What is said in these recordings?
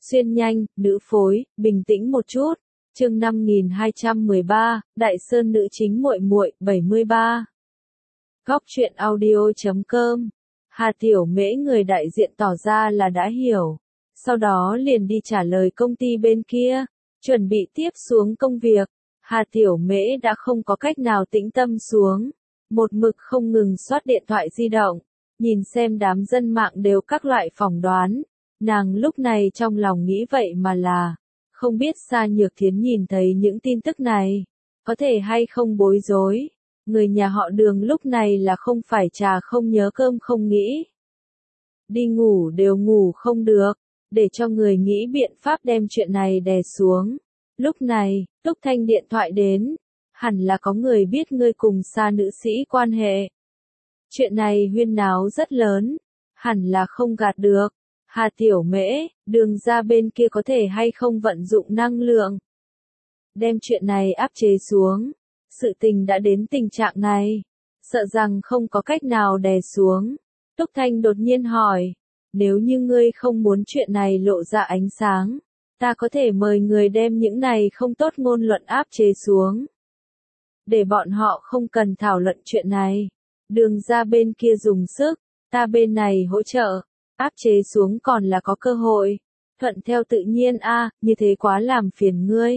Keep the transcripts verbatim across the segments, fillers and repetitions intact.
Xuyên nhanh, nữ phối, bình tĩnh một chút. Chương năm nghìn hai trăm mười ba, Đại Sơn nữ chính muội muội, bảy mươi ba. Góc truyện audio chấm com. Hà Tiểu Mễ người đại diện tỏ ra là đã hiểu. Sau đó liền đi trả lời công ty bên kia, chuẩn bị tiếp xuống công việc. Hà Tiểu Mễ đã không có cách nào tĩnh tâm xuống, một mực không ngừng soát điện thoại di động, nhìn xem đám dân mạng đều các loại phỏng đoán. Nàng lúc này trong lòng nghĩ vậy mà là, không biết Sa Nhược Thiến nhìn thấy những tin tức này, có thể hay không bối rối. Người nhà họ Đường lúc này là không phải trà không nhớ cơm không nghĩ. Đi ngủ đều ngủ không được, để cho người nghĩ biện pháp đem chuyện này đè xuống. Lúc này, Túc Thanh điện thoại đến, hẳn là có người biết ngươi cùng Sa nữ sĩ quan hệ. Chuyện này huyên náo rất lớn, hẳn là không gạt được. Hà Tiểu Mễ, Đường ra bên kia có thể hay không vận dụng năng lượng, đem chuyện này áp chế xuống. Sự tình đã đến tình trạng này, sợ rằng không có cách nào đè xuống. Túc Thanh đột nhiên hỏi, nếu như ngươi không muốn chuyện này lộ ra ánh sáng, ta có thể mời người đem những này không tốt ngôn luận áp chế xuống, để bọn họ không cần thảo luận chuyện này. Đường ra bên kia dùng sức, ta bên này hỗ trợ, áp chế xuống còn là có cơ hội. Thuận theo tự nhiên a, à, như thế quá làm phiền ngươi.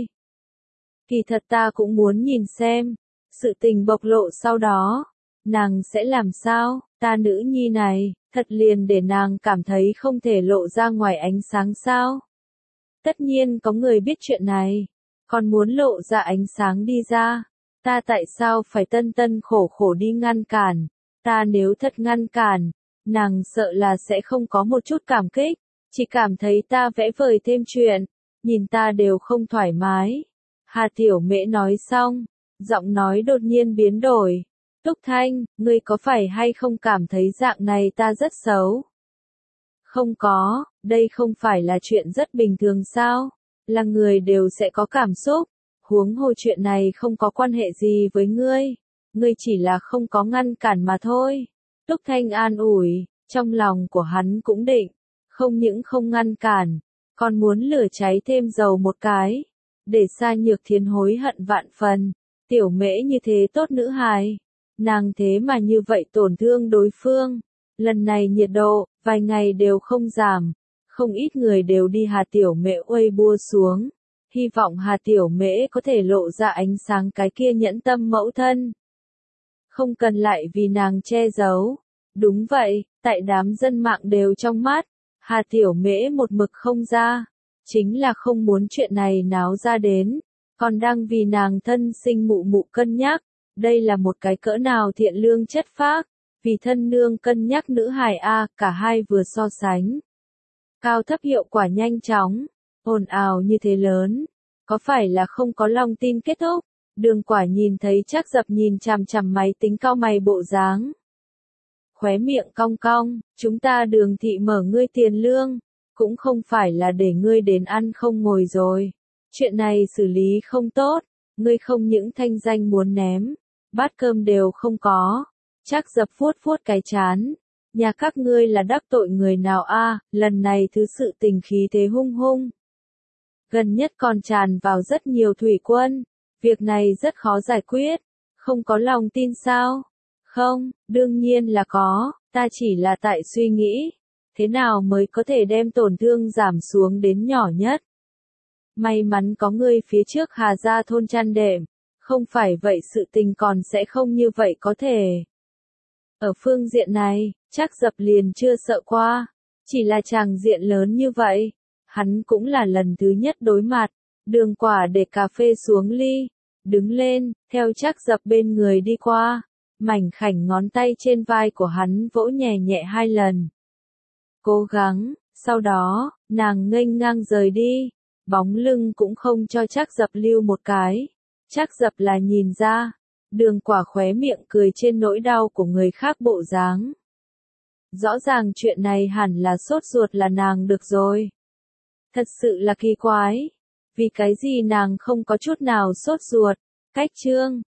Kỳ thật ta cũng muốn nhìn xem, sự tình bộc lộ sau đó, nàng sẽ làm sao, ta nữ nhi này, thật liền để nàng cảm thấy không thể lộ ra ngoài ánh sáng sao. Tất nhiên có người biết chuyện này, còn muốn lộ ra ánh sáng đi ra, ta tại sao phải tân tân khổ khổ đi ngăn cản, ta nếu thật ngăn cản, nàng sợ là sẽ không có một chút cảm kích, chỉ cảm thấy ta vẽ vời thêm chuyện, nhìn ta đều không thoải mái. Hà Tiểu Mễ nói xong, giọng nói đột nhiên biến đổi. Túc Thanh, ngươi có phải hay không cảm thấy dạng này ta rất xấu? Không có, đây không phải là chuyện rất bình thường sao? Là người đều sẽ có cảm xúc, huống hồ chuyện này không có quan hệ gì với ngươi, ngươi chỉ là không có ngăn cản mà thôi. Túc Thanh an ủi, trong lòng của hắn cũng định, không những không ngăn cản, còn muốn lửa cháy thêm dầu một cái, để Sa Nhược Thiến hối hận vạn phần. Tiểu Mễ như thế tốt nữ hài, nàng thế mà như vậy tổn thương đối phương. Lần này nhiệt độ, vài ngày đều không giảm, không ít người đều đi Hà Tiểu Mễ Weibo xuống, hy vọng Hà Tiểu Mễ có thể lộ ra ánh sáng cái kia nhẫn tâm mẫu thân. Không cần lại vì nàng che giấu. Đúng vậy, tại đám dân mạng đều trong mắt, Hà Tiểu Mễ một mực không ra, chính là không muốn chuyện này náo ra đến, còn đang vì nàng thân sinh mụ mụ cân nhắc. Đây là một cái cỡ nào thiện lương chất phác, vì thân nương cân nhắc nữ hài a, cả hai vừa so sánh. Cao thấp hiệu quả nhanh chóng, ồn ào như thế lớn, có phải là không có lòng tin kết thúc? Đường Quả nhìn thấy Trác Dập nhìn chằm chằm máy tính cau mày bộ dáng. Khóe miệng cong cong, chúng ta Đường thị mở ngươi tiền lương, cũng không phải là để ngươi đến ăn không ngồi rồi. Chuyện này xử lý không tốt, ngươi không những thanh danh muốn ném, bát cơm đều không có. Trác Dập vuốt vuốt cái chán, nhà các ngươi là đắc tội người nào a, à, lần này thứ sự tình khí thế hung hung. Gần nhất còn tràn vào rất nhiều thủy quân, việc này rất khó giải quyết, không có lòng tin sao? Không, đương nhiên là có, ta chỉ là tại suy nghĩ, thế nào mới có thể đem tổn thương giảm xuống đến nhỏ nhất. May mắn có ngươi phía trước Hà gia thôn chăn đệm, không phải vậy sự tình còn sẽ không như vậy có thể. Ở phương diện này, Trác Dập liền chưa sợ qua, chỉ là tràng diện lớn như vậy, hắn cũng là lần thứ nhất đối mặt. Đường Quả để cà phê xuống ly, đứng lên, theo Trác Dập bên người đi qua, mảnh khảnh ngón tay trên vai của hắn vỗ nhẹ nhẹ hai lần. Cố gắng, sau đó, nàng nghênh ngang rời đi, bóng lưng cũng không cho Trác Dập lưu một cái. Trác Dập là nhìn ra, Đường Quả khóe miệng cười trên nỗi đau của người khác bộ dáng. Rõ ràng chuyện này hẳn là sốt ruột là nàng được rồi. Thật sự là kỳ quái, vì cái gì nàng không có chút nào sốt ruột. Cách chương